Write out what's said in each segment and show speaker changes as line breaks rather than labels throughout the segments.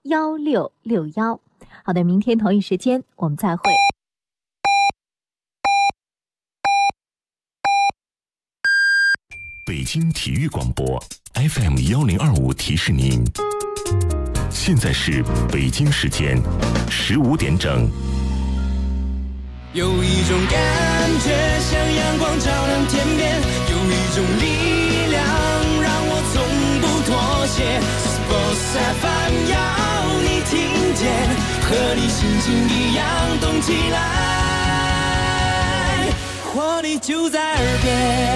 1661。好的，明天同一时间我们再会。
北京体育广播 FM1025提示您，现在是北京时间15点整。
有一种感觉像阳光照亮天边，有一种力量让我从不妥协。Sports FM 要你听见，和你心情一样动起来，活力就在耳边。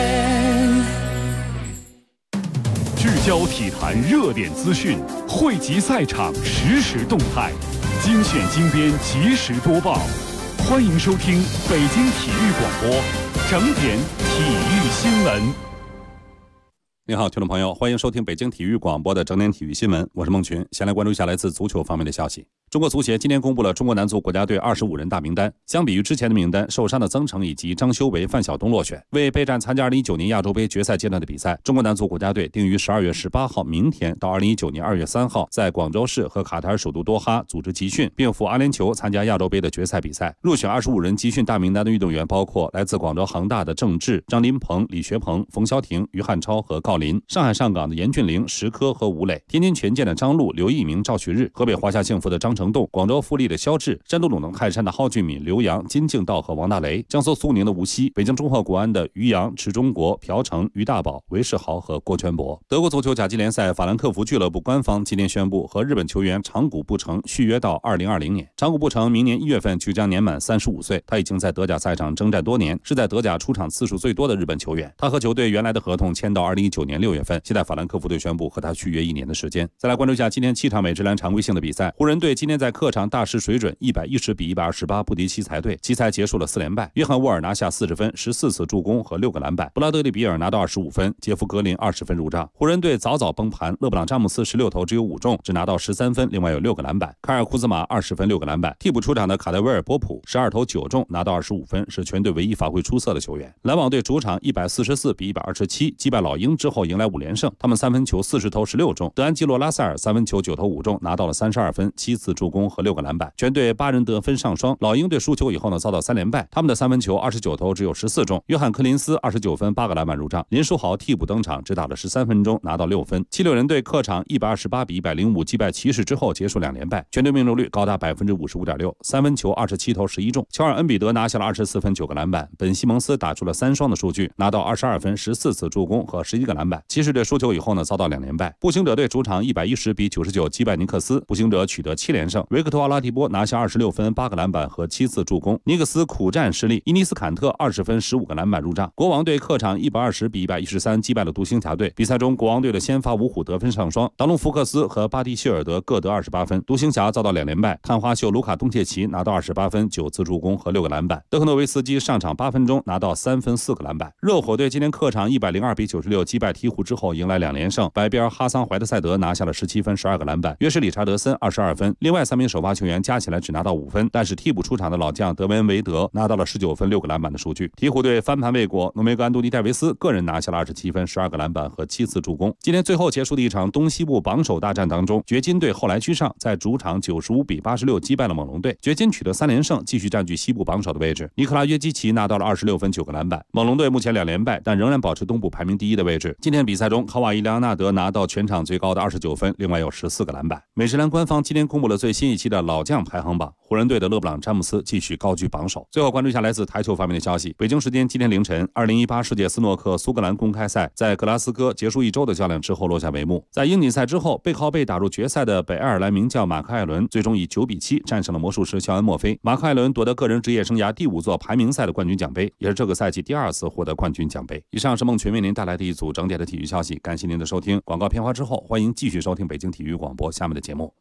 聚焦体坛热点资讯，汇集赛场实时动态，精选精编及时播报。欢迎收听北京体育广播整点体育新闻。
您好，听众朋友，欢迎收听北京体育广播的整点体育新闻，我是孟群。先来关注一下来自足球方面的消息。中国足协今天公布了中国男足国家队25人大名单，相比于之前的名单，受伤的曾诚以及张修为、范晓东落选。为备战参加2019年亚洲杯决赛阶段的比赛，中国男足国家队定于12月18号明天到2019年2月3号在广州市和卡塔尔首都多哈组织集训，并赴阿联酋参加亚洲杯的决赛比赛。入选25人集训大名单的运动员包括来自广州恒大的郑智、张琳芃、李学鹏、冯潇霆、于汉超和郜林，上海上港的严俊凌、石科和吴磊，天津权健的张路、刘一鸣、赵旭日，河北华夏幸福的张成栋，广州富力的肖智，山东鲁能泰山的蒿俊闵、刘洋、金敬道和王大雷，江苏苏宁的吴曦，北京中赫国安的于洋、池忠国、朴成、于大宝、韦世豪和郭全博。德国足球甲级联赛法兰克福俱乐部官方今天宣布和日本球员长谷部诚续约到2020年。长谷部诚明年1月份即将年满35岁，他已经在德甲赛场征战多年，是在德甲出场次数最多的日本球员。他和球队原来的合同签到2019年6月份，现在法兰克福队宣布和他续约1年的时间。再来关注一下今天7场美职篮常规性的比赛，湖人队今天在客场大失水准，110比128不敌奇才队，奇才结束了4连败。约翰沃尔拿下40分、14次助攻和6个篮板，布拉德利比尔拿到25分，杰夫格林20分入账。湖人队早早崩盘，勒布朗詹姆斯16投只有5中，只拿到13分，另外有6个篮板。凯尔库兹马20分6个篮板，替补出场的卡德维尔波普12投9中，拿到25分，是全队唯一发挥出色的球员。篮网队主场144比127击败老鹰之后迎来5连胜，他们三分球40投16中，德安基罗拉塞尔三分球9投5中，拿到了32分、7次助攻和6个篮板。全队8人得分上双。老鹰队输球以后呢，遭到3连败，他们的三分球29投只有14中。约翰科林斯29分8个篮板入账，林书豪替补登场，只打了13分钟，拿到6分。76人队客场128比105击败骑士之后结束2连败，全队命中率高达55.6%，三分球27投11中。乔尔恩比德拿下了24分9个篮板，本西蒙斯打出了3双的数据，拿到22分、14次助攻和11个篮板。骑士队输球以后呢，遭到2连败。步行者队主场110比99击败尼克斯，步行者取得7连胜。维克托·阿拉蒂波拿下26分8个篮板和7次助攻，尼克斯苦战失利，伊尼斯坎特20分15个篮板入账。国王队客场120比113击败了独行侠队，比赛中国王队的先发五虎得分上双，达隆福克斯和巴蒂希尔德各得28分，独行侠遭到2连败，探花秀卢卡东切奇拿到28分9次助攻和6个篮板，德克诺维斯基上场8分钟拿到3分4个篮板。热火队今天客场102比96击败鹈鹕之后迎来2连胜，白边哈桑怀特塞德拿下了17分12个篮板，约什理查德森22分，另外3名首发球员加起来只拿到5分，但是替补出场的老将德文维德拿到了19分6个篮板的数据。鹈鹕队翻盘未果，诺梅格安东尼戴维斯个人拿下了27分12个篮板和7次助攻。今天最后结束的一场东西部榜首大战当中，掘金队后来居上，在主场95比86击败了猛龙队，掘金取得3连胜，继续占据西部榜首的位置。尼克拉约基奇拿到了26分9个篮板。猛龙队目前2连败，但仍然保持东部排名第1的位置。今天比赛中，卡瓦伊·莱昂纳德拿到全场最高的29分，另外有14个篮板。美职篮官方今天公布了最新一期的老将排行榜，湖人队的勒布朗·詹姆斯继续高居榜首。最后关注一下来自台球方面的消息，北京时间今天凌晨，2018世界斯诺克苏格兰公开赛在格拉斯哥结束1周的较量之后落下帷幕。在英锦赛之后，背靠背打入决赛的北爱尔兰名将马克·艾伦最终以9比7战胜了魔术师乔恩·墨菲。马克·艾伦夺得个人职业生涯第5座排名赛的冠军奖杯，也是这个赛季第2次获得冠军奖杯。以上是孟群为您带来的一组整点的体育消息，感谢您的收听。广告片花之后，欢迎继续收听北京体育广播下面的节目。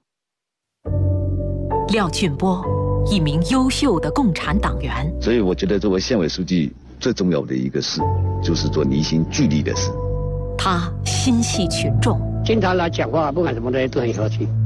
廖俊波，一名优秀的共产党员，
所以我觉得作为县委书记最重要的一个事就是做凝心聚力的事。
他心系群众，
经常来讲话，不管什么东西都很和气。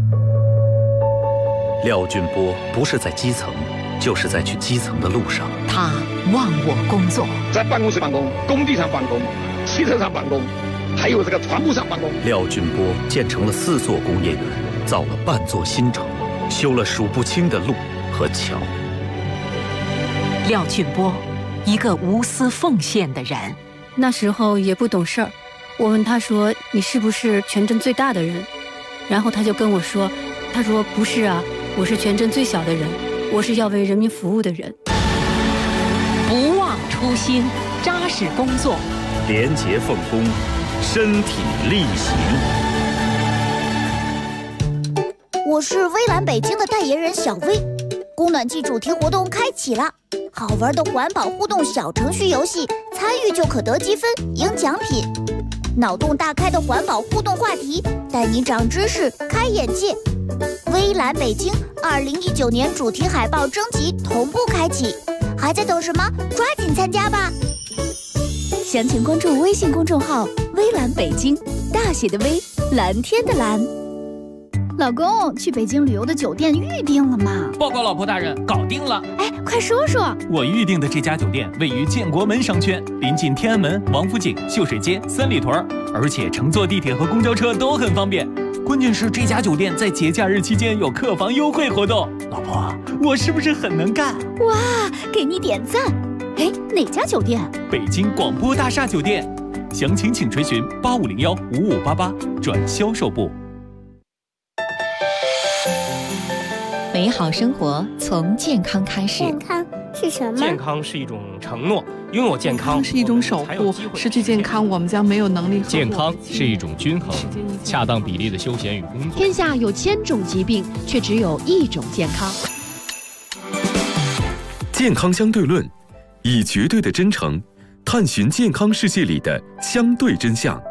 廖俊波不是在基层，就是在去基层的路上。
他忘我工作，
在办公室办公，工地上办公，汽车上办公，还有这个船舶上办公。
廖俊波建成了4座工业园， 造了半座新城，修了数不清的路和桥。
廖俊波，一个无私奉献的人。
那时候也不懂事儿，我问他说：“你是不是全镇最大的人？”然后他就跟我说：“他说不是啊，我是全镇最小的人，我是要为人民服务的人。”
不忘初心，扎实工作，
廉洁奉公，身体力行。
我是微蓝北京的代言人小薇。供暖季主题活动开启了，好玩的环保互动小程序游戏，参与就可得积分赢奖品。脑洞大开的环保互动话题，带你长知识开眼界。微蓝北京2019年主题海报征集同步开启，还在等什么？抓紧参加吧！详情关注微信公众号微蓝北京，大写的微，蓝天的蓝。老公，去北京旅游的酒店预定了吗？
报告老婆大人，搞定了。
哎，快说说。
我预定的这家酒店位于建国门商圈，临近天安门、王府井、秀水街、三里屯，而且乘坐地铁和公交车都很方便。关键是这家酒店在节假日期间有客房优惠活动。老婆，我是不是很能干？
哇，给你点赞。哎，哪家酒店？
北京广播大厦酒店。详情请垂询8501-5588转销售部。
美好生活从健康开始。
健康是什么？
健康是一种承诺，拥有健康
是一种守护，失去健康我们将没有能力。
健康是一种均衡，恰当比例的休闲与工作。
天下有1000种疾病，却只有1种健康。
健康相对论，以绝对的真诚探寻健康世界里的相对真相。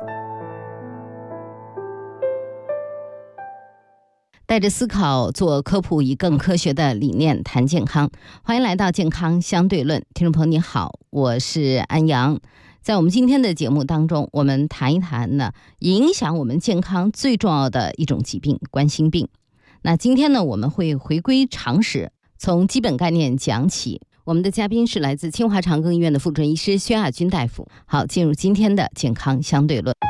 带着思考做科普，以更科学的理念谈健康。欢迎来到健康相对论，听众朋友你好，我是安阳。在我们今天的节目当中，我们谈一谈呢，影响我们健康最重要的一种疾病——冠心病。那今天呢，我们会回归常识，从基本概念讲起。我们的嘉宾是来自清华长庚医院的妇产医师薛亚军大夫。好，进入今天的健康相对论。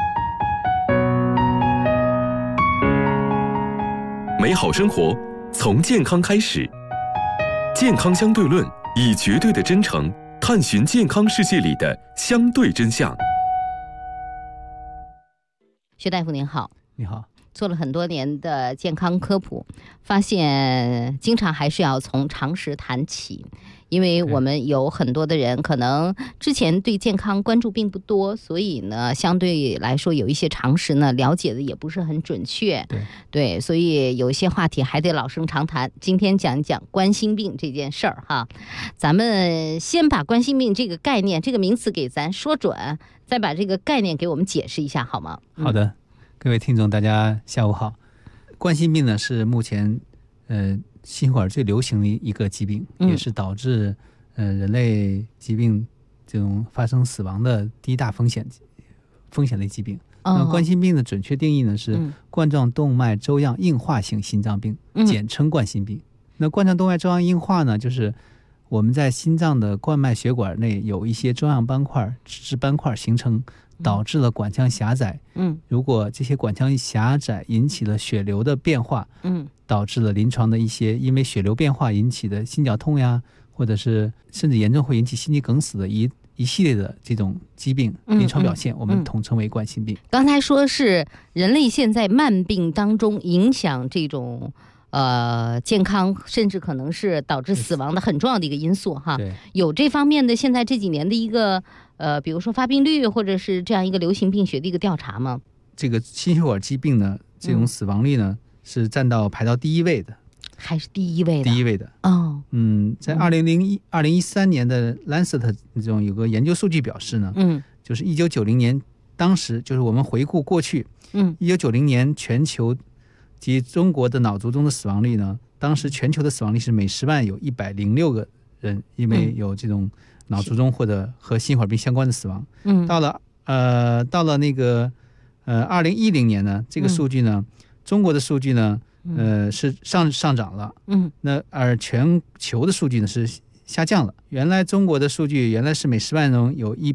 美好生活从健康开始，健康相对论以绝对的真诚探寻健康世界里的相对真相。
薛大夫您好。
你好。
做了很多年的健康科普，发现经常还是要从常识谈起，因为我们有很多的人可能之前对健康关注并不多，所以呢，相对来说有一些常识呢了解的也不是很准确。对，所以有一些话题还得老生常谈。今天讲一讲冠心病这件事儿哈，咱们先把冠心病这个概念、这个名词给咱说准，再把这个概念给我们解释一下好吗？
好的。各位听众大家下午好。冠心病呢是目前心血管最流行的一个疾病，也是导致人类疾病这种发生死亡的第一大风险类疾病。那冠心病的准确定义呢是冠状动脉粥样硬化性心脏病，简称冠心病。那冠状动脉粥样硬化呢，就是我们在心脏的冠脉血管内有一些粥样斑块、脂质斑块形成，导致了管腔狭窄。如果这些管腔狭窄引起了血流的变化，导致了临床的一些因为血流变化引起的心绞痛呀，或者是甚至严重会引起心肌梗死的一系列的这种疾病临床表现，我们统称为冠心病。
刚才说是人类现在慢病当中影响这种健康，甚至可能是导致死亡的很重要的一个因素哈。有这方面的现在这几年的一个比如说发病率或者是这样一个流行病学的一个调查吗？
这个心血管疾病呢，这种死亡率呢是排到第一位的。
还是第一位的？
第一位的哦。在2013年的 Lancet 这种有个研究数据表示呢，就是1990年，当时就是我们回顾过去，1990年全球及中国的脑卒中的死亡率呢，当时全球的死亡率是每10万有106个人因为有这种脑卒中或者和心血管病相关的死亡。到了那个2010年呢，这个数据呢，中国的数据呢是上涨了，那而全球的数据呢是下降了。原来中国的数据原来是每10万人有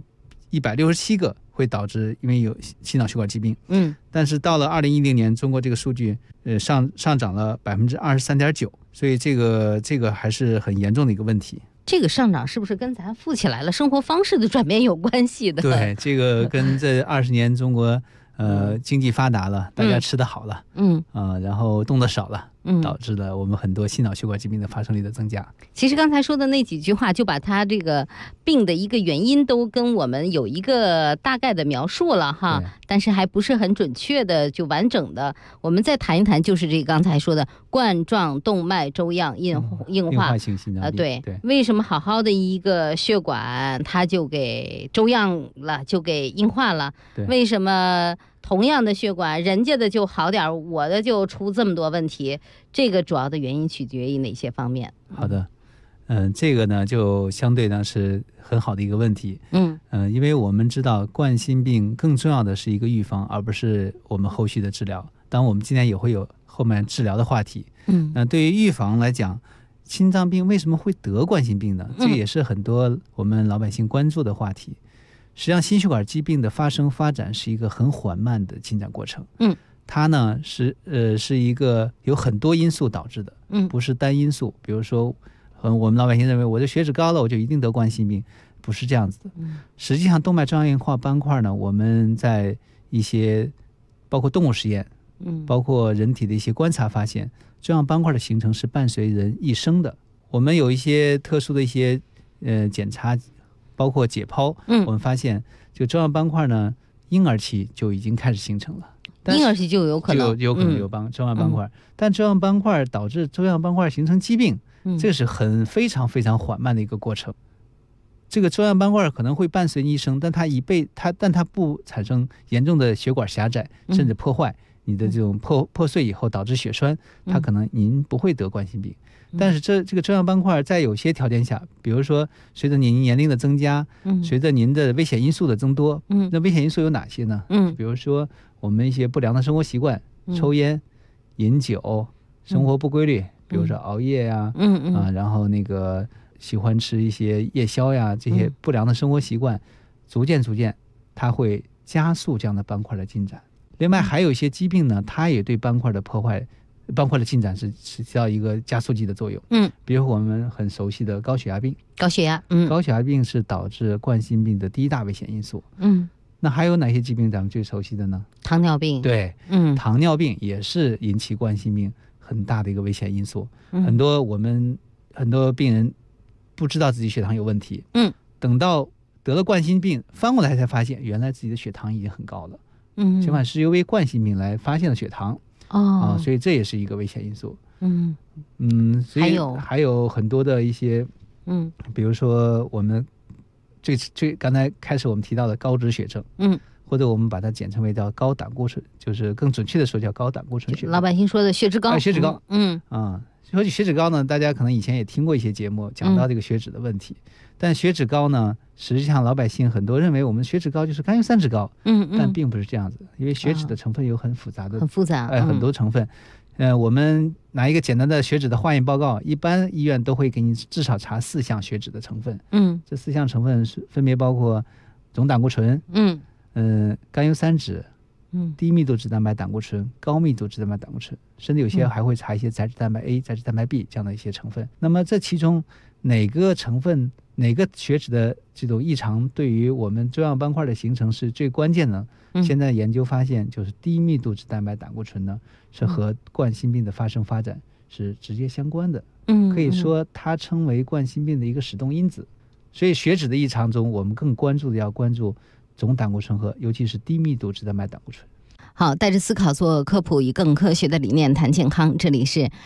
167个会导致因为有心脑血管疾病。但是到了2010年，中国这个数据上涨了23.9%，所以这个还是很严重的一个问题。
这个上涨是不是跟咱富起来了生活方式的转变有关系的？
对，这个跟这20年中国经济发达了，大家吃得好了，然后动得少了，导致了我们很多心脑血管疾病的发生率的增加。
其实刚才说的那几句话，就把他这个病的一个原因都跟我们有一个大概的描述了哈，但是还不是很准确的，就完整的。我们再谈一谈，就是这个刚才说的冠状动脉粥样硬化
性心脏病。
对，为什么好好的一个血管它就给粥样了，就给硬化了？为什么同样的血管，人家的就好点，我的就出这么多问题？这个主要的原因取决于哪些方面？
好的，这个呢就相对呢是很好的一个问题。因为我们知道冠心病更重要的是一个预防，而不是我们后续的治疗。当然我们今天也会有后面治疗的话题。那对于预防来讲，心脏病为什么会得冠心病呢？这也是很多我们老百姓关注的话题。实际上心血管疾病的发生发展是一个很缓慢的进展过程。它呢是一个有很多因素导致的，不是单因素。比如说我们老百姓认为我的血脂高了我就一定得冠心病，不是这样子的。实际上动脉粥样硬化斑块呢，我们在一些包括动物实验，包括人体的一些观察发现，粥样斑块的形成是伴随人一生的。我们有一些特殊的一些检查，包括解剖，我们发现就粥样斑块呢，婴儿期就已经开始形成了。
婴儿期就有可能
有粥样斑块，但粥样斑块导致粥样斑块形成疾病，这是非常非常缓慢的一个过程。这个粥样斑块可能会伴随一生，但它不产生严重的血管狭窄，甚至破坏你的这种破碎以后导致血栓，它可能您不会得冠心病。但是这个粥样斑块在有些条件下，比如说随着您年龄的增加，随着您的危险因素的增多，那危险因素有哪些呢？比如说我们一些不良的生活习惯，抽烟、饮酒、生活不规律，比如说熬夜呀，然后那个喜欢吃一些夜宵呀，这些不良的生活习惯，逐渐它会加速这样的斑块的进展。另外还有一些疾病呢，它也对斑块的破坏。斑块的进展是起到一个加速剂的作用。比如我们很熟悉的高血压病。高血压病是导致冠心病的第一大危险因素。那还有哪些疾病咱们最熟悉的呢？
糖尿病。
对，糖尿病也是引起冠心病很大的一个危险因素。很多病人不知道自己血糖有问题，等到得了冠心病翻过来才发现原来自己的血糖已经很高了。相反是因为冠心病来发现了血糖。所以这也是一个危险因素。所以还有很多的一些，比如说我们刚才开始我们提到的高脂血症，或者我们把它简称为叫高胆固醇，就是更准确的说叫高胆固醇血症。
老百姓说的血脂高。
血脂高。说起血脂高呢，大家可能以前也听过一些节目讲到这个血脂的问题。但血脂高呢，实际上老百姓很多认为我们血脂高就是甘油三酯高，但并不是这样子，因为血脂的成分有很复杂，很多成分。我们拿一个简单的血脂的化验报告，一般医院都会给你至少查4项血脂的成分。这4项成分是分别包括总胆固醇，甘油三酯，低密度脂蛋白胆固醇、高密度脂蛋白胆固醇，甚至有些还会查一些载脂蛋白 A、载脂蛋白 B 这样的一些成分。那么这其中哪个成分、哪个血脂的这种异常对于我们粥样斑块的形成是最关键的？现在研究发现，就是低密度脂蛋白胆固醇呢，是和冠心病的发生发展是直接相关的。可以说它称为冠心病的一个始动因子。所以血脂的异常中，我们更关注总胆固醇和尤其是低密度脂蛋白胆固醇。
好，带着思考做科普，以更科学的理念谈健康。这里是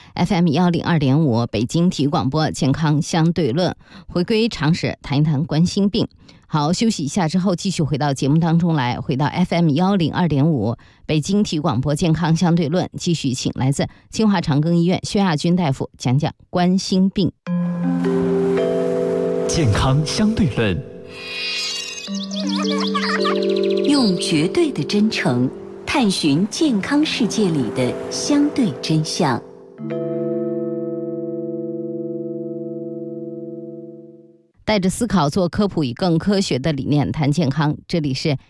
FM102.5 北京体育广播健康相对论，回归常识，谈一谈冠心病。好，休息一下之后继续回到节目当中来，回到 FM102.5 北京体育广播健康相对论，继续请来自清华长庚医院薛亚军大夫讲讲冠心病。
健康相对论，
用绝对的真诚探寻健康世界里的相对真相。
带着思考做科普，以更科学的理念谈健康。这里是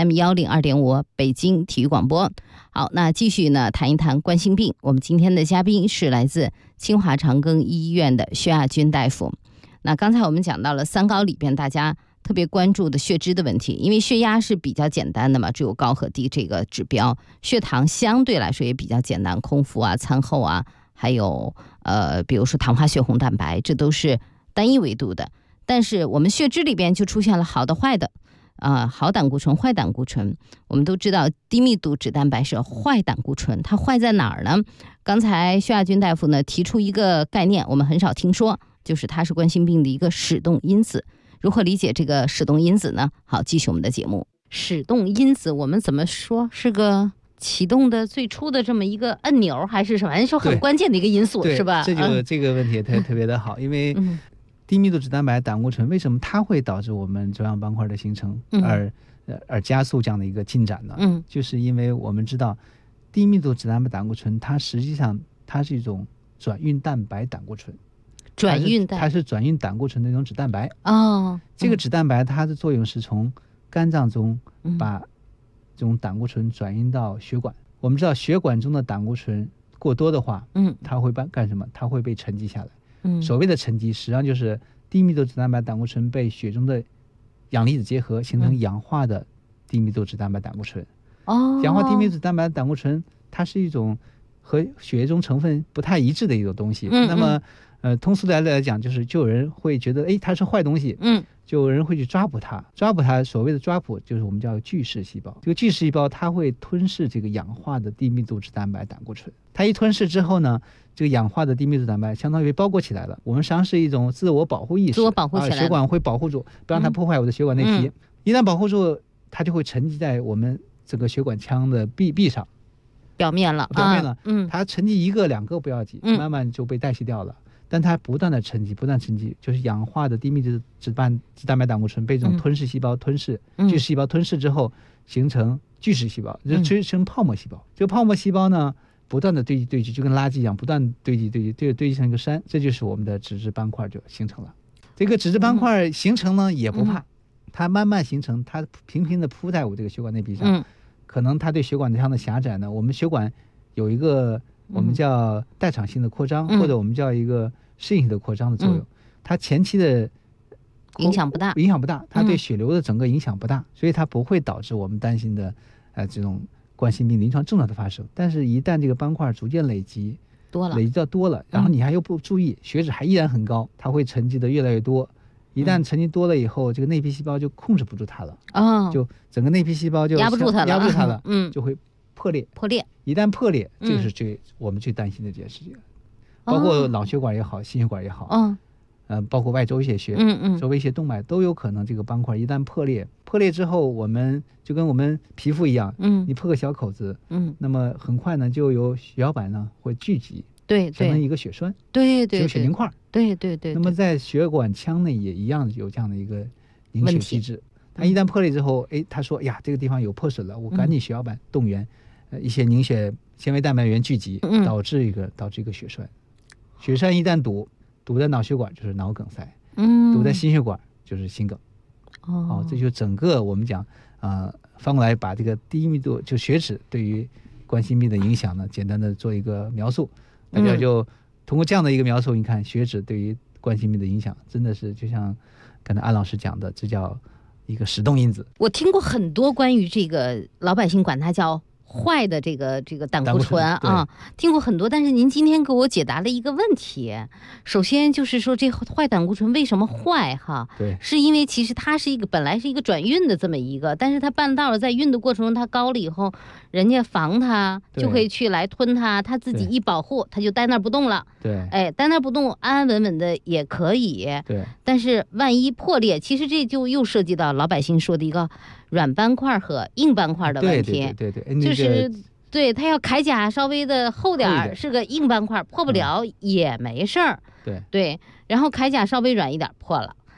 FM102.5 北京体育广播。好，那继续呢谈一谈冠心病。我们今天的嘉宾是来自清华长庚医院的薛亚军大夫。那刚才我们讲到了三高里边大家特别关注的血脂的问题，因为血压是比较简单的嘛，只有高和低这个指标。血糖相对来说也比较简单，空腹啊、餐后啊，还有比如说糖化血红蛋白，这都是单一维度的。但是我们血脂里边就出现了好的坏的好胆固醇坏胆固醇。我们都知道低密度脂蛋白是坏胆固醇，它坏在哪儿呢？刚才薛亚军大夫呢提出一个概念，我们很少听说，就是它是冠心病的一个始动因子。如何理解这个始动因子呢？好，继续我们的节目。始动因子我们怎么说？是个启动的最初的这么一个按钮，还是什么？反正说很关键的一个因素，是吧？
这个问题也特别的好，因为低密度脂蛋白胆固醇为什么它会导致我们粥样斑块的形成，而加速这样的一个进展呢？就是因为我们知道低密度脂蛋白胆固醇它实际上它是一种转运蛋白胆固醇，它是转运胆固醇的一种脂蛋白。这个脂蛋白它的作用是从肝脏中把这种胆固醇转运到血管。我们知道血管中的胆固醇过多的话，它会干什么？它会被沉积下来。所谓的沉积实际上就是低密度脂蛋白胆固醇被血中的氧离子结合，形成氧化的低密度脂蛋白胆固醇。氧化低密度脂蛋白胆固醇它是一种和血液中成分不太一致的一种东西。那么通俗的来讲，就有人会觉得它是坏东西，就有人会去抓捕它。所谓的抓捕就是我们叫巨噬细胞。这个巨噬细胞它会吞噬这个氧化的低密度脂蛋白胆固醇。它一吞噬之后呢，这个氧化的低密度蛋白相当于被包裹起来了。我们实际上是一种自我保护意识，血管会保护住，不让它破坏我的血管内皮。一旦保护住，它就会沉积在我们整个血管腔的壁上，
表面了。
它沉积一个两个不要紧，慢慢就被代谢掉了。但它不断的沉积，就是氧化的低密度脂蛋白胆固醇被这种吞噬细胞吞噬，巨噬细胞吞噬之后形成巨噬细胞，就形成泡沫细胞。这个泡沫细胞呢，不断的堆积，就跟垃圾一样，不断堆积成一个山，这就是我们的脂质斑块就形成了。这个脂质斑块形成呢也不怕，它慢慢形成，它平平的铺在我这个血管内壁上。可能它对血管腔的狭窄呢，我们血管有一个我们叫代偿性的扩张，或者我们叫一个适应性的扩张的作用。它前期的
影响不大，
它对血流的整个影响不大，所以它不会导致我们担心的这种冠心病临床症状的发生。但是一旦这个斑块逐渐累积到多了，然后你还又不注意，血脂还依然很高，它会沉积的越来越多。一旦沉积多了以后，这个内皮细胞就控制不住它了，就整个内皮细胞就
压不住它了，
就会破裂。一旦破裂，这个是我们最担心的这件事情。包括脑血管也好，心血管也好，包括外周血穴，周围一些动脉都有可能这个斑块一旦破裂之后，我们就跟我们皮肤一样，你破个小口子，那么很快呢就有血小板呢会聚集，形成一个血栓，有血凝块，那么在血管腔内也一样有这样的一个凝血机制。它一旦破裂之后，他说呀，这个地方有破损了，我赶紧血小板动员，一些凝血纤维蛋白原聚集，导致一个血栓。血栓一旦堵在脑血管就是脑梗塞，堵在心血管就是心梗。这就整个我们讲翻过来把这个低密度就血脂对于冠心病的影响呢，简单的做一个描述。大家就通过这样的一个描述，你看血脂对于冠心病的影响真的是就像刚才安老师讲的，这叫一个始动因子。
我听过很多关于这个老百姓管它叫坏的这个胆固醇啊，听过很多，但是您今天给我解答了一个问题。首先就是说这坏胆固醇为什么坏哈？是因为其实它是本来是一个转运的这么一个，但是它半道在运的过程中它高了以后，人家防它就会去来吞它，它自己一保护它就待那儿不动了。待那儿不动，安安稳稳的也可以。但是万一破裂，其实这就又涉及到老百姓说的一个软斑块和硬斑块的问题。就是它要铠甲稍微的厚点是个硬斑块，破不了也没事儿。然后铠甲稍微软一点破了，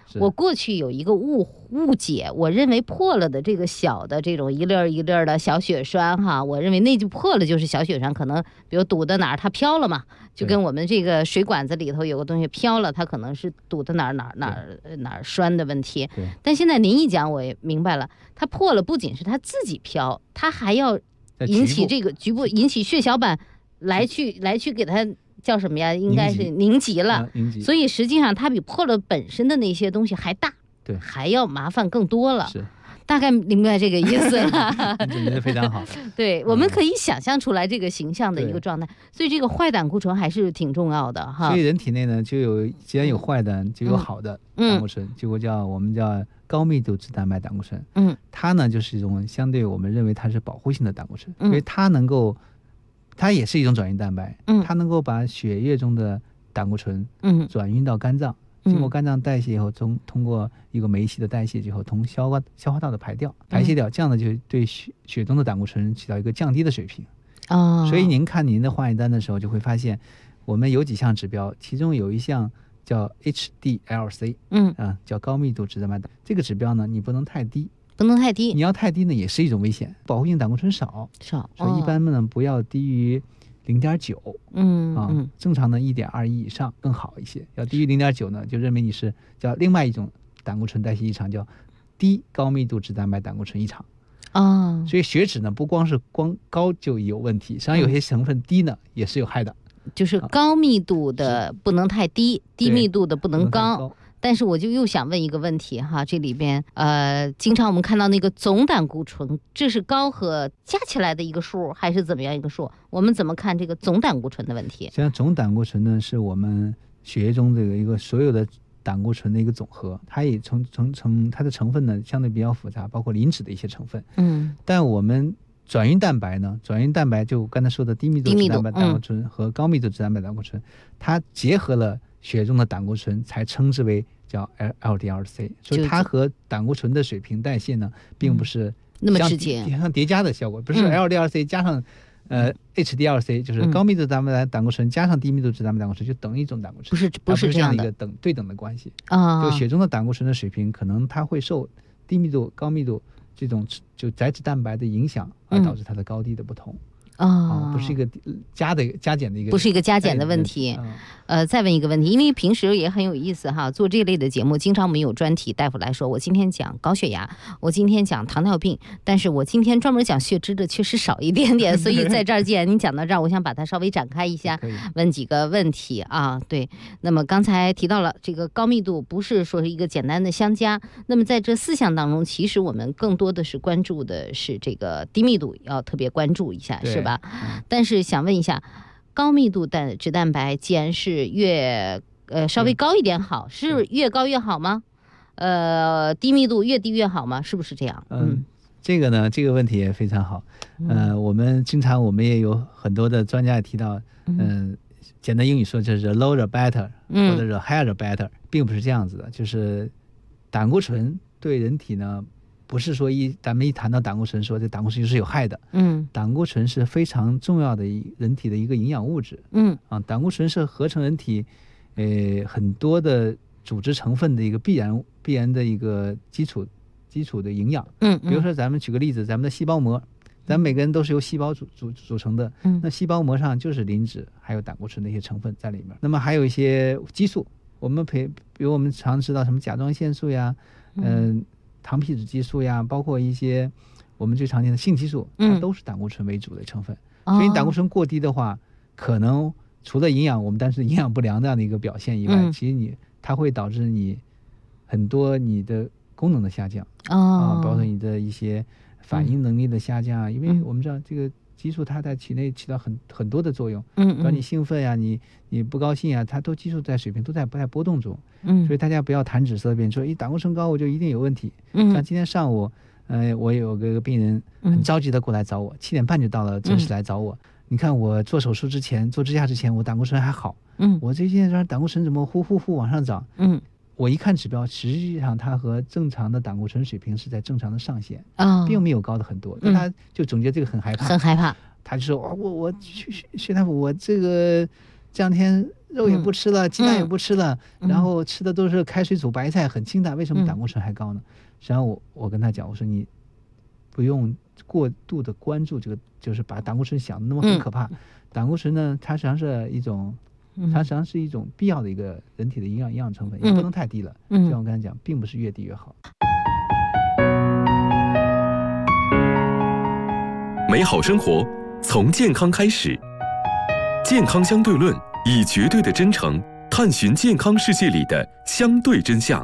我过去有一个误解，我认为破了的这个小的这种一粒儿一粒儿的小血栓哈，我认为那就破了就是小血栓，可能比如堵的哪儿它飘了嘛，就跟我们这个水管子里头有个东西飘了，它可能是堵的哪儿栓的问题。但现在您一讲，我也明白了，它破了不仅是它自己飘，它还要引起这个局部引起血小板来去给它叫什么呀？应该是凝集了。所以实际上它比破了本身的那些东西还大，对，还要麻烦更多了。是。大概明白这个意思了，
总结得非常好。
对，我们可以想象出来这个形象的一个状态，所以这个坏胆固醇还是挺重要的哈。
所以人体内呢，既然有坏胆，就有好的胆固醇，结果我们叫高密度脂蛋白胆固醇。它呢就是一种相对我们认为它是保护性的胆固醇，因为它也是一种转运蛋白，它能够把血液中的胆固醇转运到肝脏。经过肝脏代谢以后，通过一个酶系的代谢以后，从消化道的排泄掉，这样呢就对血中的胆固醇起到一个降低的水平。所以您看您的化验单的时候，就会发现我们有几项指标，其中有一项叫 HDLC， 叫高密度脂蛋白。这个指标呢，你不能太低，你要太低呢也是一种危险。保护性胆固醇少，所以一般呢不要低于0.9，正常的1.21以上更好一些。要低于0.9呢，就认为你是叫另外一种胆固醇代谢异常，叫低高密度脂蛋白胆固醇异常。所以血脂呢不光是高就有问题，实际上有些成分低呢也是有害的。
就是高密度的不能太低，低密度的不能高。但是我就又想问一个问题哈，这里边经常我们看到那个总胆固醇，这是高和加起来的一个数，还是怎么样一个数？我们怎么看这个总胆固醇的问题？
像总胆固醇呢，是我们血液中这个一个所有的胆固醇的一个总和，它也它的成分呢相对比较复杂，包括磷脂的一些成分。但我们转运蛋白呢，就刚才说的低密度脂蛋白胆固醇和高密度脂蛋白胆固醇，它结合了血中的胆固醇，才称之为叫 LDLC， 所以它和胆固醇的水平代谢呢，并不是
那么直接，
像叠加的效果，不是 LDLC 加上HDLC， 就是高密度脂蛋白胆固醇加上低密度脂蛋白胆固醇就等于一种胆固醇，
不是这样
的一个对等的关系就血中的胆固醇的水平，可能它会受低密度、高密度这种就载脂蛋白的影响，而导致它的高低的不同。不是一个加减的一个，
不是一个加减的问题。再问一个问题，因为平时也很有意思哈，做这类的节目，经常我们有专题大夫来说，我今天讲高血压，我今天讲糖尿病，但是我今天专门讲血脂的确实少一点点，所以在这儿既然您讲到这儿，我想把它稍微展开一下，问几个问题啊。对，那么刚才提到了这个高密度，不是说是一个简单的相加，那么在这4项当中，其实我们更多的是关注的是这个低密度，要特别关注一下，是吧？但是想问一下，高密度的脂蛋白既然是越稍微高一点好，是越高越好吗？低密度越低越好吗？是不是这样？
这个问题也非常好。我们也有很多的专家也提到，简单英语说就是 lower better， 或者是 higher better， 并不是这样子的。就是胆固醇对人体呢，不是说咱们一谈到胆固醇，说这胆固醇就是有害的。胆固醇是非常重要的人体的一个营养物质。胆固醇是合成人体很多的组织成分的一个必然的一个基础的营养。比如说咱们举个例子，咱们的细胞膜，咱们每个人都是由细胞组成的。那细胞膜上就是磷脂还有胆固醇的一些成分在里面。那么还有一些激素，比如我们常知道什么甲状腺素呀，糖皮质激素呀，包括一些我们最常见的性激素，它都是胆固醇为主的成分。所以胆固醇过低的话，可能除了我们但是营养不良这样的一个表现以外，其实它会导致你很多你的功能的下降包括你的一些反应能力的下降。因为我们知道这个激素它在体内起到很多的作用，比如你兴奋呀，你不高兴呀，它都激素在水平都在波动中。所以大家不要谈紫色变，说胆固醇高我就一定有问题。像今天上午我有个病人很着急的过来找我，7点半就到了诊室来找我。你看我做手术之前，做支架之前，我胆固醇还好。我这现在胆固醇怎么呼往上涨？我一看指标，实际上它和正常的胆固醇水平是在正常的上限，并没有高的很多。但他就总结这个很害怕，
很害怕。
他就说我薛大夫，我这两天肉也不吃了，鸡蛋也不吃了，然后吃的都是开水煮白菜，很清淡，为什么胆固醇还高呢？实际上我跟他讲，我说你不用过度的关注这个，就是把胆固醇想的那么很可怕。胆固醇呢，它实际上是一种必要的一个人体的营养成分，也不能太低了。就像我刚才讲，并不是越低越好。
美好生活从健康开始，健康相对论以绝对的真诚探寻健康世界里的相对真相。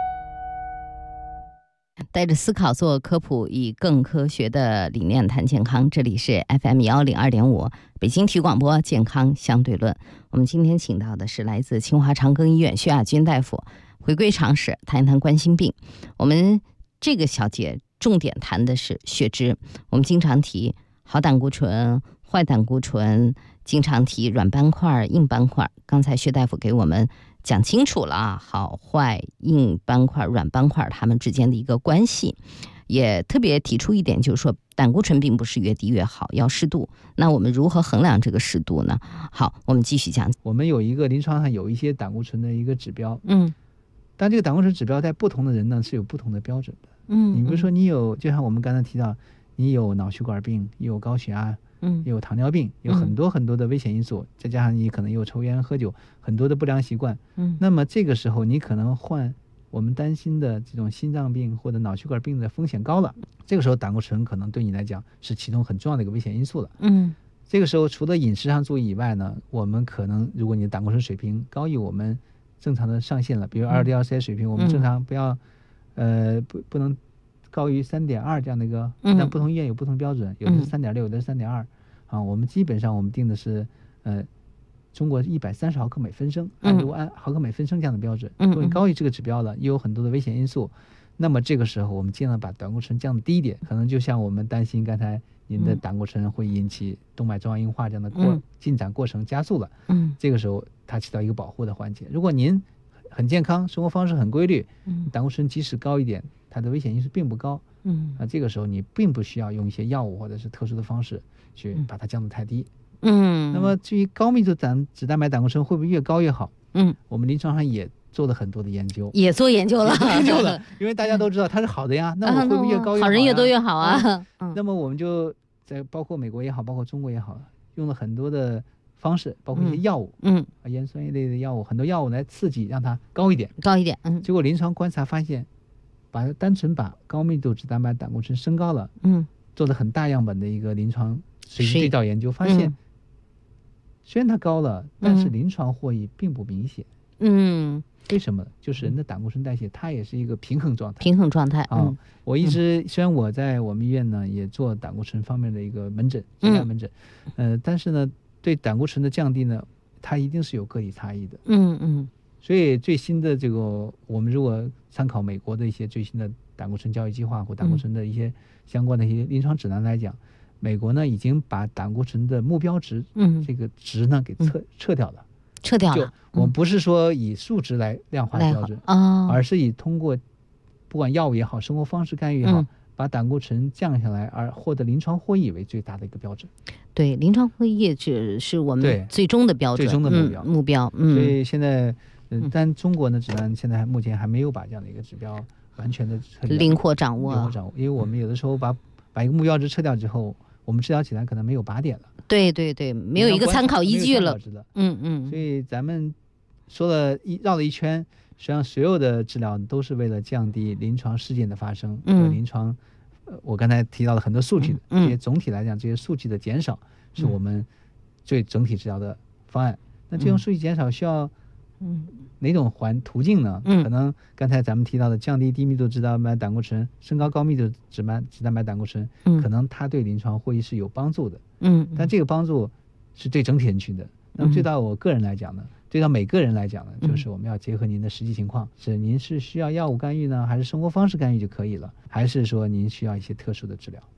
带着思考做科普，以更科学的理念谈健康。这里是 FM102.5 北京体育广播健康相对论。我们今天请到的是来自清华长庚医院薛亚军大夫，回归常识，谈一谈冠心病。我们这个小节重点谈的是血脂。我们经常提好胆固醇、坏胆固醇，经常提软斑块、硬斑块。刚才薛大夫给我们讲清楚了啊，好坏硬斑块、软斑块它们之间的一个关系，也特别提出一点，就是说胆固醇并不是越低越好，要适度。那我们如何衡量这个适度呢？好，我们继续讲。
我们有一个临床上有一些胆固醇的一个指标，但这个胆固醇指标在不同的人呢是有不同的标准的。你比如说你有，就像我们刚才提到，你有脑血管病，你有高血压，有糖尿病，有很多很多的危险因素，再加上你可能有抽烟喝酒，很多的不良习惯，那么这个时候你可能患我们担心的这种心脏病或者脑血管病的风险高了，这个时候胆固醇可能对你来讲是其中很重要的一个危险因素了。这个时候除了饮食上注意以外呢，我们可能如果你的胆固醇水平高于我们正常的上限了，比如2D-2C 水平，我们正常不要不能高于 3.2 这样的一个，但不同医院有不同标准，有的是 3.6 有的是 3.2啊。我们基本上我们定的是中国130毫克每分升，按毫克每分升这样的标准。如果你高于这个指标了，又有很多的危险因素，那么这个时候我们尽量把胆固醇降得低一点。可能就像我们担心刚才您的胆固醇会引起动脉粥样硬化这样的进展过程加速了，这个时候它起到一个保护的环节。如果您很健康，生活方式很规律，胆固醇即使高一点，它的危险因素并不高，这个时候你并不需要用一些药物或者是特殊的方式去把它降得太低。那么至于高密度脂蛋白胆固醇会不会越高越好？我们临床上也做了很多的研究，
也做研究了，
因为大家都知道它是好的呀，那我会不会越高越好？
好人越多越好啊。
那么我们就在包括美国也好，包括中国也好，用了很多的方式，包括一些药物，盐酸一类的药物，很多药物来刺激让它高一点。结果临床观察发现，单纯把高密度脂蛋白胆固醇升高了，做了很大样本的一个临床随机对照研究，发现虽然它高了，但是临床获益并不明显。为什么？就是人的胆固醇代谢它也是一个平衡状态。我一直虽然我在我们医院呢也做胆固醇方面的一个门诊，门诊，但是呢对胆固醇的降低呢，它一定是有个体差异的。所以最新的这个，我们如果参考美国的一些最新的胆固醇教育计划或胆固醇的一些相关的一些临床指南来讲，美国呢已经把胆固醇的目标值，这个值呢给撤掉了。就我们不是说以数值来量化的标准，而是以通过不管药物也好，生活方式干预也好，把胆固醇降下来而获得临床获益为最大的一个标准。
对，临床获益只是我们最终的标准，
最终的目标。所以现在，但中国呢，指南现在目前还没有把这样的一个指标完全的
灵活掌握，
因为我们有的时候把一个目标值撤掉之后，我们治疗起来可能没有靶点了。
对，没有一个参考依据了。
所以咱们绕了一圈，实际上所有的治疗都是为了降低临床事件的发生，临床，我刚才提到了很多数据的，这些总体来讲，这些数据的减少是我们最整体治疗的方案。那这种数据减少需要哪种途径呢？可能刚才咱们提到的降低低密度脂蛋白胆固醇，升高高密度脂蛋白胆固醇，可能它对临床获益是有帮助的。但这个帮助是对整体人群的。那么对到我个人来讲呢，对到每个人来讲呢，就是我们要结合您的实际情况，是您是需要药物干预呢，还是生活方式干预就可以了，还是说您需要一些特殊的治疗？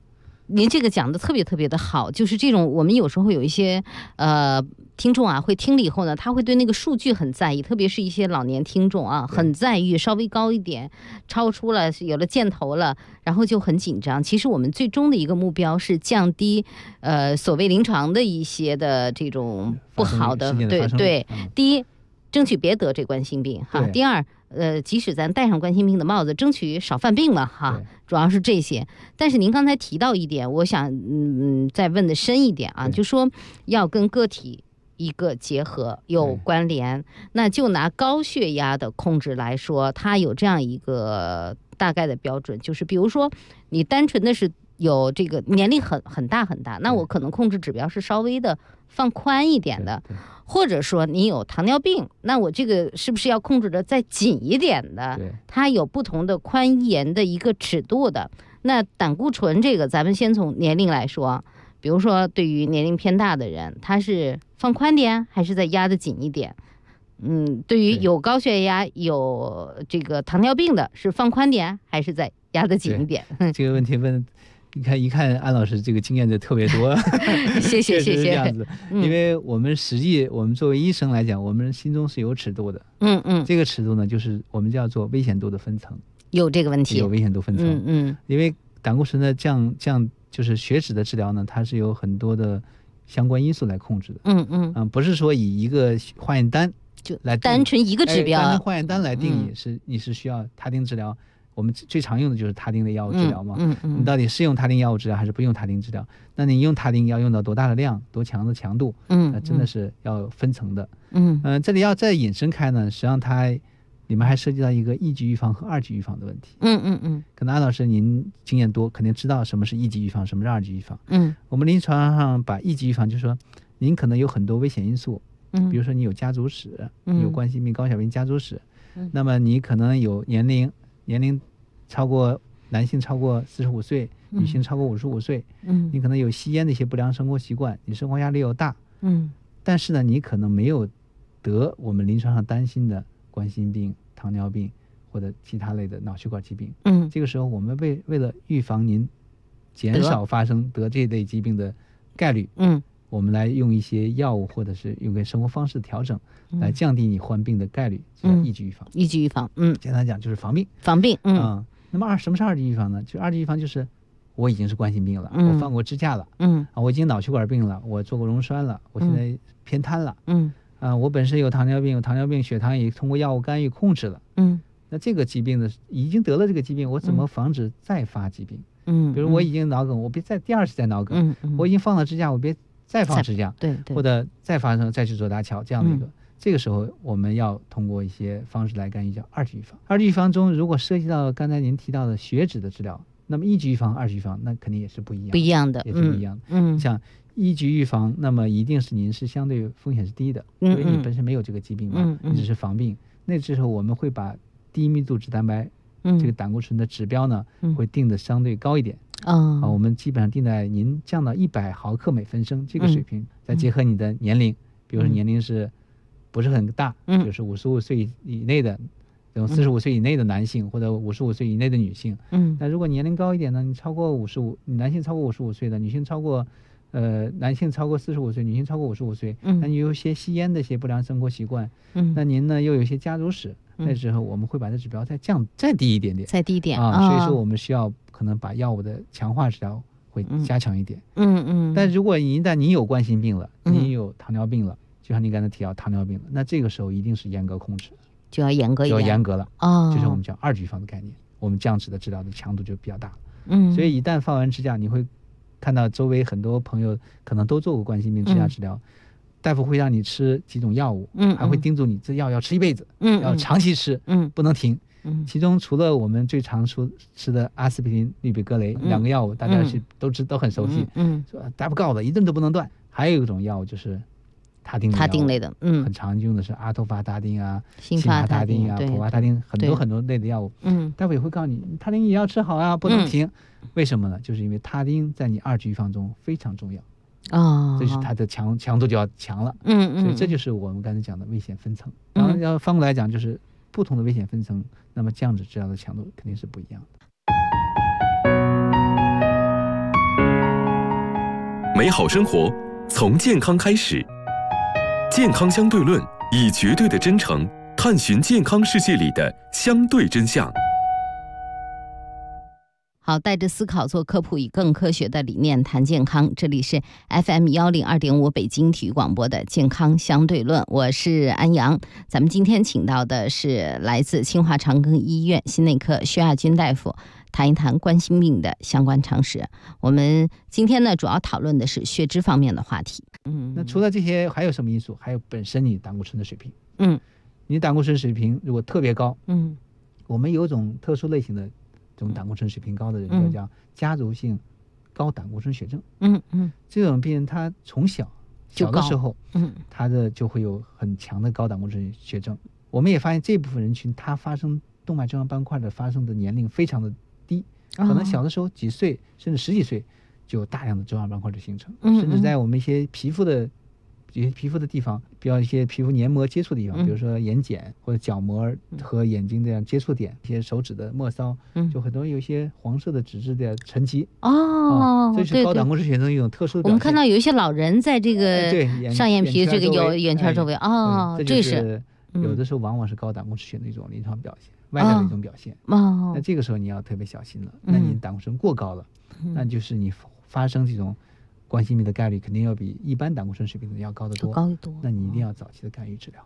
您这个讲的特别特别的好，就是这种我们有时候有一些听众啊，会听了以后呢，他会对那个数据很在意，特别是一些老年听众啊，很在意，稍微高一点，超出了有了箭头了，然后就很紧张。其实我们最终的一个目标是降低所谓临床的一些的这种不好的，对，第一，争取别得这冠心病哈。第二，即使咱戴上冠心病的帽子，争取少犯病嘛哈。主要是这些。但是您刚才提到一点，我想再问的深一点啊，就说要跟个体一个结合有关联。那就拿高血压的控制来说，它有这样一个大概的标准，就是比如说你单纯的是有这个年龄很大，那我可能控制指标是稍微的放宽一点的，或者说你有糖尿病，那我这个是不是要控制的再紧一点的？它有不同的宽严的一个尺度的。那胆固醇这个，咱们先从年龄来说，比如说对于年龄偏大的人，他是放宽点还是再压得紧一点？对于有高血压、有这个糖尿病的，是放宽点还是再压得紧一点？
这个问题问。一看安老师这个经验就特别多，
谢谢。
这样子，因为我们实际我们作为医生来讲，我们心中是有尺度的。这个尺度呢，就是我们叫做危险度的分层。
有这个问题，
有危险度分层。因为胆固醇的降就是血脂的治疗呢，它是有很多的相关因素来控制的。不是说以一个化验单
就来单纯一个指标，
单纯化验单来定义你是需要他定治疗。我们最常用的就是他定的药物治疗嘛。你到底是用他定药物治疗还是不用他定治疗？那你用他定要用到多大的量、多强的强度？那真的是要分层的。这里要再引申开呢，实际上它里面还涉及到一个一级预防和二级预防的问题。可能安老师您经验多，肯定知道什么是一级预防，什么是二级预防。我们临床上把一级预防就是说，您可能有很多危险因素，比如说你有家族史，你有冠心病、高血压家族史，那么你可能有年龄超过男性超过45岁，女性超过55岁，你可能有吸烟的一些不良生活习惯，你生活压力又大，但是呢，你可能没有得我们临床上担心的冠心病、糖尿病或者其他类的脑血管疾病。这个时候我们为了预防您减少发生得这类疾病的概率，我们来用一些药物或者是用个生活方式的调整，来降低你患病的概率，这叫一级预防。
一级预防，
简单讲就是防病。那么什么是二级预防呢？就二级预防就是我已经是冠心病了，我放过支架了，我已经脑血管病了，我做过溶栓了，我现在偏瘫了，我本身有糖尿病，血糖也通过药物干预控制了，那这个疾病的已经得了这个疾病，我怎么防止再发疾病？比如我已经脑梗，我别再第二次再脑梗，我已经放了支架，我别再放支架，或者再发生再去做搭桥这样的一个。这个时候我们要通过一些方式来干预，叫二级预防。二级预防中如果涉及到刚才您提到的血脂的治疗，那么一级预防、二级预防那肯定也是不一样的，也是不一样的。像一级预防，那么一定是您是相对风险是低的，因为你本身没有这个疾病嘛，你只是防病。那之后我们会把低密度脂蛋白这个胆固醇的指标呢，会定的相对高一点。我们基本上定在您降到100毫克每分升这个水平，再结合你的年龄，比如说年龄是不是很大，就是55岁以内的这种45岁以内的男性，或者55岁以内的女性。那如果年龄高一点呢，你超过55，男性超过55岁的，女性超过男性超过45岁，女性超过55岁，那你有一些吸烟的一些不良生活习惯，那您呢又有一些家族史，那时候我们会把这指标再低一点点，
再低一点
所以说我们需要可能把药物的强化治疗会加强一点。但如果一旦你有冠心病了，你有糖尿病了，就像你刚才提到糖尿病了，那这个时候一定是严格控制，
就要严格
了就是我们讲二级预防的概念，我们降脂的治疗的强度就比较大了。所以一旦放完支架，你会看到周围很多朋友可能都做过冠心病支架治疗，大夫会让你吃几种药物，还会叮嘱你这药要吃一辈子，要长期吃，不能停。其中除了我们最常吃的阿司匹林、氯吡格雷两个药物，大家都很熟悉，说大夫告的一顿都不能断。还有一种药物就是他定
类的，
很常用的是阿托伐他定啊、辛伐他定啊、普伐他定，很多类的药物。大夫也会告诉你，他定也要吃好啊，不能停。为什么呢？就是因为他定在你二级预防中非常重要。这是它的强度就要强了。所以这就是我们刚才讲的危险分层。然后要反过来讲，就是不同的危险分层，那么降脂治疗的强度肯定是不一样的。
美好生活从健康开始。健康相对论，以绝对的真诚探寻健康世界里的相对真相。
好，带着思考做科普，以更科学的理念谈健康。这里是 FM102.5 北京体育广播的健康相对论，我是安阳。咱们今天请到的是来自清华长庚医院心内科薛亚军大夫，谈一谈冠心病的相关常识。我们今天呢，主要讨论的是血脂方面的话题。
那除了这些，还有什么因素？还有本身你胆固醇的水平。你胆固醇水平如果特别高，我们有种特殊类型的这种胆固醇水平高的人，叫家族性高胆固醇血症。这种病人他从小的时候，他的就会有很强的高胆固醇血症。我们也发现这部分人群，他发生动脉粥样斑块的发生的年龄非常的低，可能小的时候几岁甚至十几岁就有大量的粥样斑块的形成，甚至在我们一些皮肤的地方，比较一些皮肤黏膜接触的地方，比如说眼睑或者角膜和眼睛这样接触点，一些手指的末梢，就很多有一些黄色的脂质的沉积。这是高胆固醇血症一种特殊的表现。
我们看到有一些老人在这个上眼皮这个有眼圈周围，
这是有的时候往往是高胆固醇血的一种临床表现，外在的一种表现。那这个时候你要特别小心了。那你胆固醇过高了，那就是你发生这种冠心病的概率肯定要比一般胆固醇水平的要高得多，那你一定要早期的干预治疗。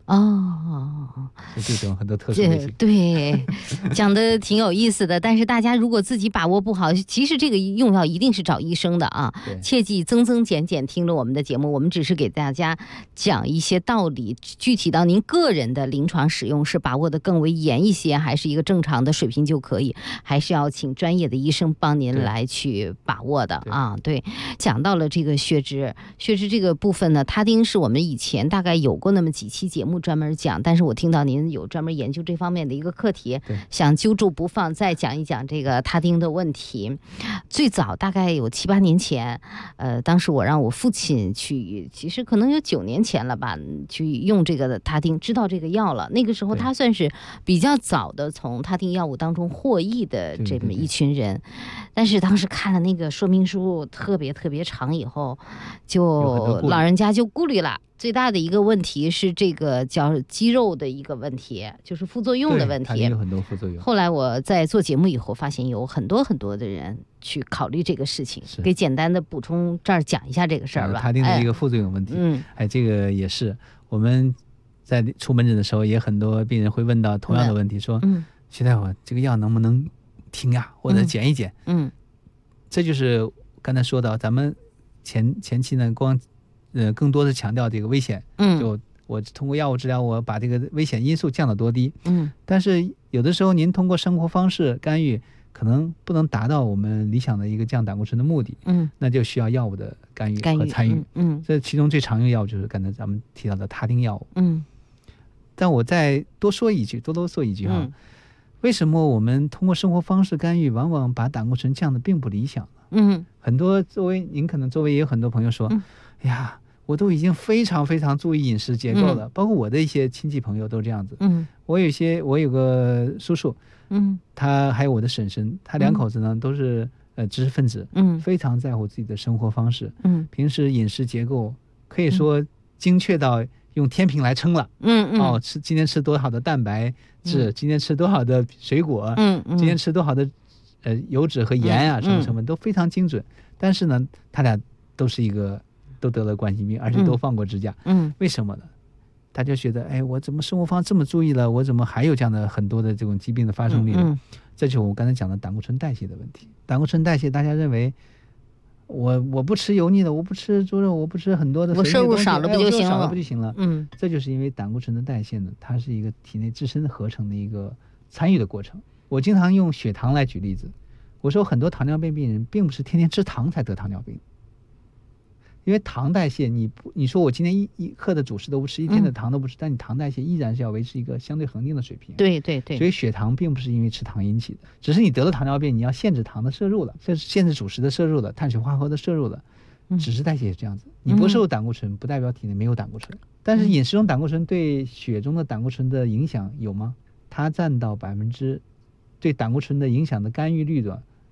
这种很多特殊类型。
对，讲的挺有意思的。但是大家如果自己把握不好，其实这个用药一定是找医生的啊，切记增减听了我们的节目，我们只是给大家讲一些道理，具体到您个人的临床使用是把握的更为严一些，还是一个正常的水平就可以，还是要请专业的医生帮您来去把握的啊。对，讲到了这个血脂这个部分呢，他汀是我们以前大概有过那么几期节目专门讲，但是我听到您有专门研究这方面的一个课题，想揪住不放，再讲一讲这个他汀的问题。最早大概有7、8年前，当时我让我父亲去，其实可能有9年前了吧，去用这个他汀，知道这个药了。那个时候他算是比较早的从他汀药物当中获益的这么一群人，但是当时看了那个说明书特别长以后，就老人家就顾虑了。最大的一个问题是这个叫肌肉的一个问题，就是副作用的问题。
有很多副作用。
后来我在做节目以后，发现有很多的人去考虑这个事情。给简单的补充这儿讲一下这个事儿吧。
他汀的一个副作用问题。这个也是我们在出门诊的时候，也很多病人会问到同样的问题，说：徐大夫，这个药能不能停呀，或者减一减？这就是刚才说到，咱们前期呢，更多的强调这个危险，就我通过药物治疗，我把这个危险因素降到多低。但是有的时候您通过生活方式干预，可能不能达到我们理想的一个降胆固醇的目的。那就需要药物的干预和参与。这其中最常用药物就是刚才咱们提到的他汀药物。但我再多啰嗦一句哈，为什么我们通过生活方式干预，往往把胆固醇降得并不理想呢？很多您可能周围也有很多朋友说，哎呀，我都已经非常注意饮食结构了，包括我的一些亲戚朋友都这样子。我有个叔叔，他还有我的婶婶，他2口子呢都是知识分子，非常在乎自己的生活方式，平时饮食结构可以说精确到用天平来称了。今天吃多少的蛋白质，今天吃多少的水果，今天吃多少的油脂和盐啊，什么成分都非常精准。但是呢，他俩都得了冠心病，而且都放过支架。为什么呢？他就觉得，哎，我怎么生活方式这么注意了，我怎么还有这样的很多的这种疾病的发生率呢？这就是我刚才讲的胆固醇代谢的问题。胆固醇代谢，大家认为我不吃油腻的，我不吃猪肉，我不吃很多的，
我摄入少了不就行了？
这就是因为胆固醇的代谢呢，它是一个体内自身合成的一个参与的过程。我经常用血糖来举例子，我说很多糖尿病病人并不是天天吃糖才得糖尿病。因为糖代谢，你说我今天一克的主食都不吃，一天的糖都不吃，但你糖代谢依然是要维持一个相对恒定的水平。
对。
所以血糖并不是因为吃糖引起的，只是你得了糖尿病，你要限制糖的摄入了，限制主食的摄入了，碳水化合物的摄入了，脂质代谢也是这样子。你不摄入胆固醇，不代表体内没有胆固醇。但是饮食中胆固醇对血中的胆固醇的影响有吗？它占到对胆固醇的影响的干预率的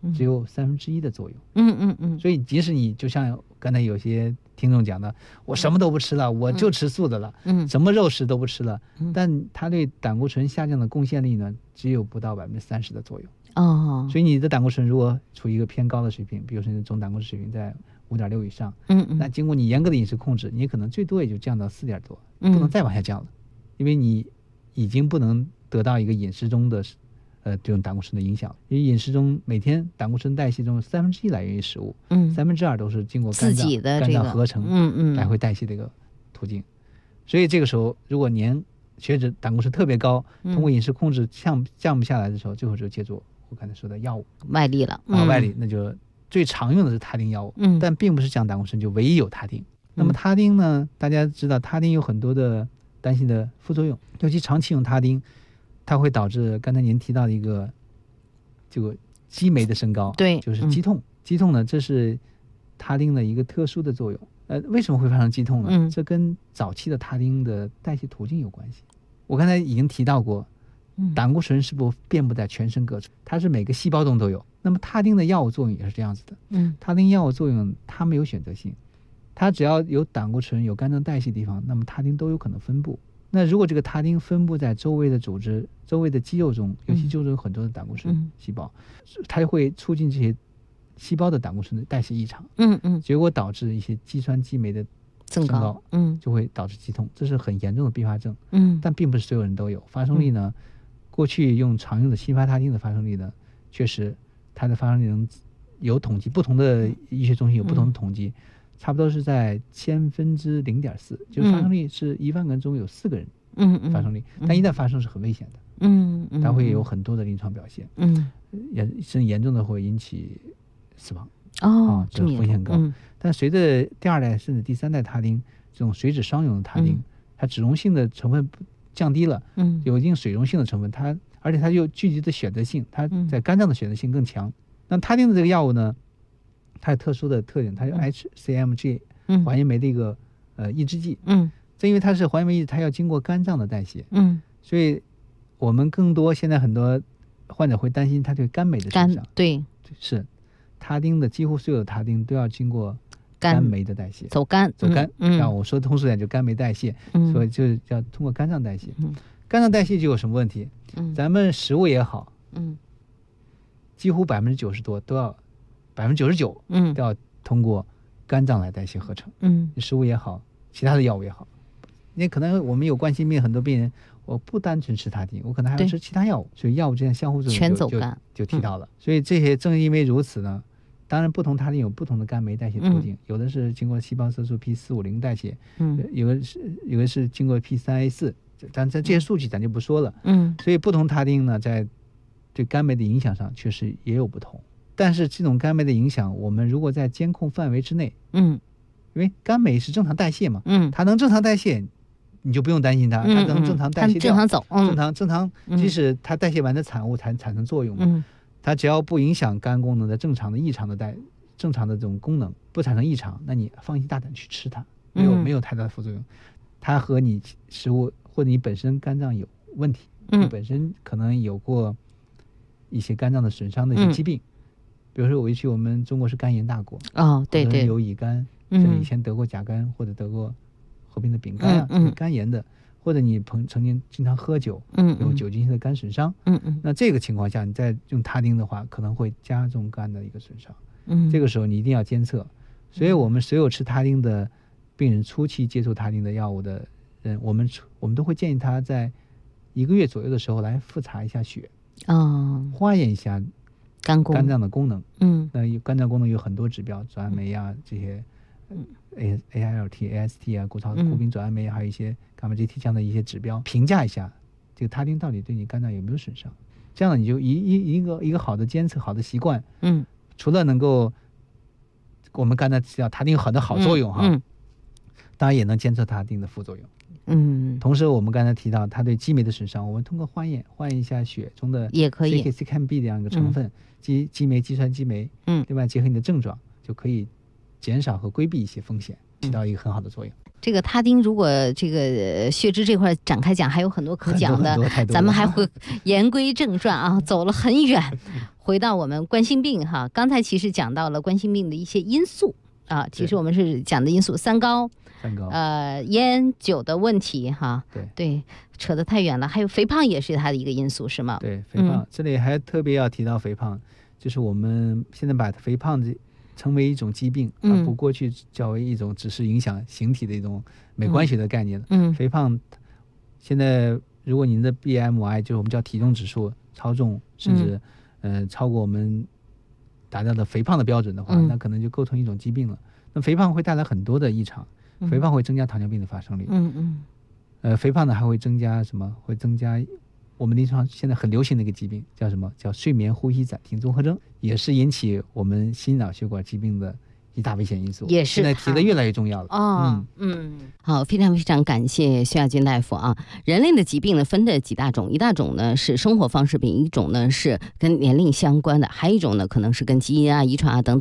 只有1/3的作用。
所
以即使你就像刚才有些听众讲的，我什么都不吃了，我就吃素的了，什么肉食都不吃了，但它对胆固醇下降的贡献力呢，只有不到30%的作用。所以你的胆固醇如果处于一个偏高的水平，比如说你的总胆固醇水平在5.6以上，那经过你严格的饮食控制，你可能最多也就降到4点多，不能再往下降了，因为你已经不能得到一个饮食中的这种胆固醇的影响。因为饮食中每天胆固醇代谢中1/3来源于食物，2/3都是经过肝脏合成来回代谢的一个途径。所以这个时候如果您血脂胆固醇特别高，通过饮食控制降不下来的时候，最后就借助我刚才说的药物
外力了。
外力那就最常用的是他汀药物，但并不是降胆固醇就唯一有他汀。那么他汀呢，大家知道他汀有很多的担心的副作用，尤其长期用他汀，它会导致刚才您提到的一个这个激酶的升高，
对，
就是肌痛。肌痛呢，这是他汀的一个特殊的作用。为什么会发生肌痛呢？这跟早期的他汀的代谢途径有关系。我刚才已经提到过，胆固醇是不遍布在全身各处，它是每个细胞中都有。那么他汀的药物作用也是这样子的。他汀药物作用它没有选择性，它只要有胆固醇有肝脏代谢地方，那么他汀都有可能分布。那如果这个他汀分布在周围的组织、周围的肌肉中，尤其肌肉中有很多的胆固醇细胞，它就会促进这些细胞的胆固醇的代谢异常，结果导致一些肌酸激酶的增高，就会导致肌痛，这是很严重的并发症，但并不是所有人都有。发生率呢，过去用常用的西伐他汀的发生率呢，确实它的发生率能有统计，不同的医学中心有不同的统计，差不多是在0.4%，就是发生率是1万个人中有4个人发生率，但一旦发生是很危险的，它会有很多的临床表现，甚至严重的会引起死亡，这风险很高。但随着第2代甚至第3代他汀这种水脂双溶的他汀，它脂溶性的成分降低了，有一定水溶性的成分，而且它有具体的选择性，它在肝脏的选择性更强。那他汀的这个药物呢，它有特殊的特点，它有 HCMG 还原酶的一个抑制剂，正因为它是还原酶抑制，它要经过肝脏的代谢，所以我们更多现在很多患者会担心它对肝酶的损伤，
对，
是他汀的几乎所有的他汀都要经过肝酶的代谢，
走肝，
让我说通俗点就肝酶代谢，所以就是要通过肝脏代谢。肝脏代谢就有什么问题？咱们食物也好，几乎90%多都要99%都要通过肝脏来代谢合成。食物也好，其他的药物也好，你可能我们有冠心病，很多病人我不单纯吃他汀，我可能还要吃其他药物，所以药物之间相互作用
全走肝
就提到了。所以这些正因为如此呢，当然不同他汀有不同的肝酶代谢途径，有的是经过细胞色素 P450代谢，有的是经过 P3A4，但这些数据咱就不说了。所以不同他汀呢，在对肝酶的影响上确实也有不同。但是这种肝酶的影响，我们如果在监控范围之内，因为肝酶是正常代谢嘛，它能正常代谢，你就不用担心它，它能正常代谢掉，
正常走，
正常，即使它代谢完的产物产生作用嘛，它只要不影响肝功能的正常的异常的正常的这种功能，不产生异常，那你放心大胆去吃它，没有太大的副作用。它和你食物或者你本身肝脏有问题，你本身可能有过一些肝脏的损伤的一些疾病，比如说我们中国是肝炎大国，
对对，
有乙肝，甚至以前得过甲肝或者得过合并的丙肝啊，肝炎的，或者你曾经经常喝酒，有酒精性的肝损伤，那这个情况下你再用他汀的话，可能会加重肝的一个损伤，这个时候你一定要监测。所以我们所有吃他汀的病人，初期接触他汀的药物的人，我们都会建议他在1个月左右的时候来复查一下血，化验一下肝脏的功能。那肝脏功能有很多指标，转氨酶啊，这些AILT、AST 啊，谷丙转氨酶，还有一些伽马 GT 这样的一些指标，评价一下这个他汀到底对你肝脏有没有损伤。这样你就一个好的监测、好的习惯，除了能够我们刚才提到他汀有很多好作用哈，当然也能监测他汀的副作用。同时我们刚才提到它对肌酶的损伤，我们通过换验一下血中的
也可以
CKB 这样一个成分，肌酶、肌酸激酶，另外结合你的症状，就可以减少和规避一些风险，起到一个很好的作用。
这个他丁如果这个血脂这块展开讲，还有很多可讲的，咱们还会言归正传啊，走了很远，回到我们冠心病哈。刚才其实讲到了冠心病的一些因素啊，其实我们是讲的因素三高，烟酒的问题哈，对，扯得太远了。还有肥胖也是它的一个因素，是吗？
对，肥胖，这里还特别要提到肥胖，就是我们现在把肥胖成为一种疾病，而不过去较为一种只是影响形体的一种美观学的概念了。肥胖现在如果您的 BMI 就是我们叫体重指数超重，甚至超过我们达到的肥胖的标准的话，那可能就构成一种疾病了。那肥胖会带来很多的异常，肥胖会增加糖尿病的发生率。肥胖呢还会增加什么？会增加我们临床现在很流行的一个疾病叫什么？叫睡眠呼吸暂停综合征，也是引起我们心脑血管疾病的一大危险因素，
也是
现在提的越来越重要了。
好，非常非常感谢薛亚军大夫啊。人类的疾病呢分的几大种，一大种呢是生活方式病，一种呢是跟年龄相关的，还有一种呢可能是跟基因啊、遗传啊等等。